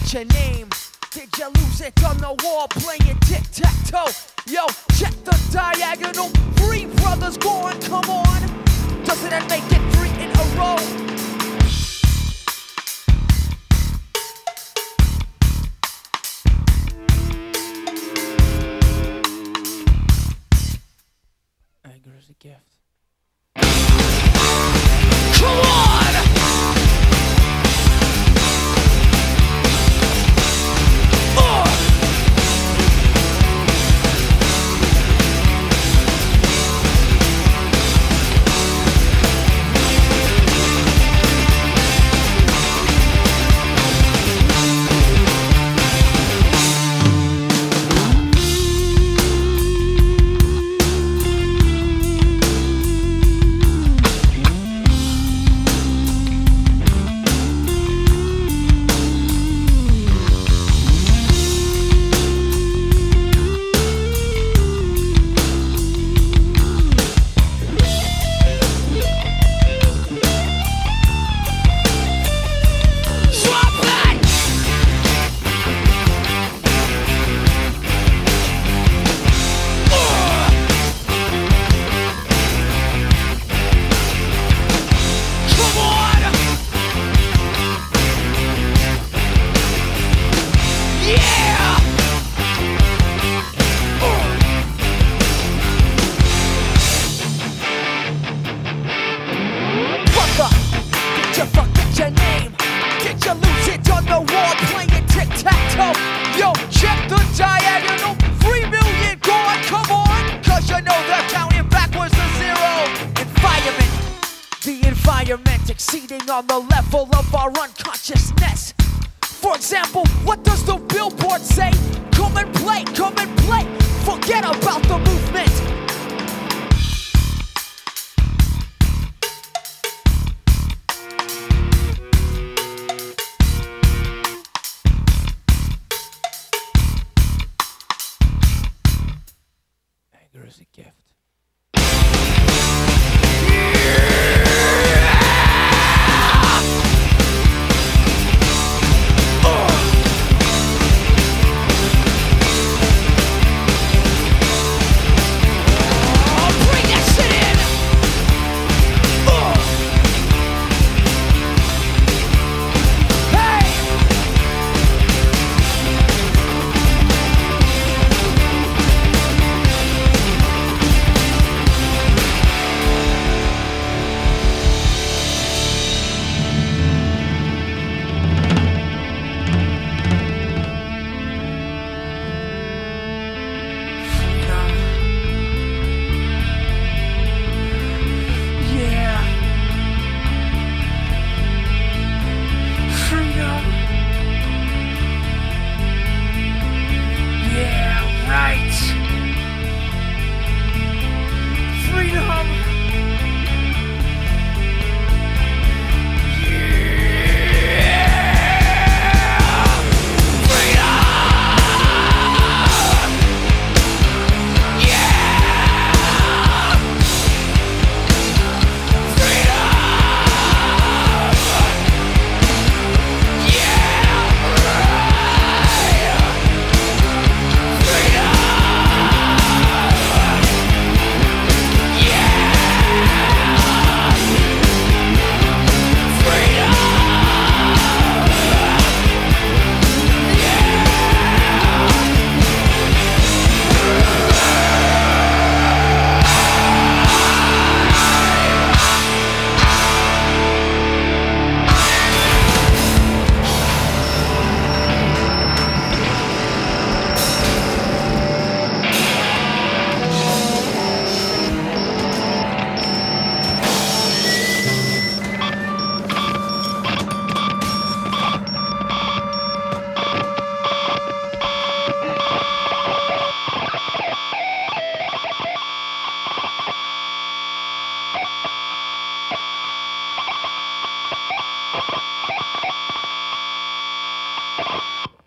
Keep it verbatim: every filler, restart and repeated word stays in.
forget your name? Did you lose it on the wall playing tic-tac-toe? Yo, check the diagonal. Three brothers gone, come on. Doesn't that make it three in a row? Anger is a gift. Come on! Yo, check the diagonal. Three million gone, come on. Cause you know they're counting backwards to zero. Environment, the environment exceeding on the level of our unconsciousness. For example, what does the billboard say? Come and play, come and play. Forget about the movement.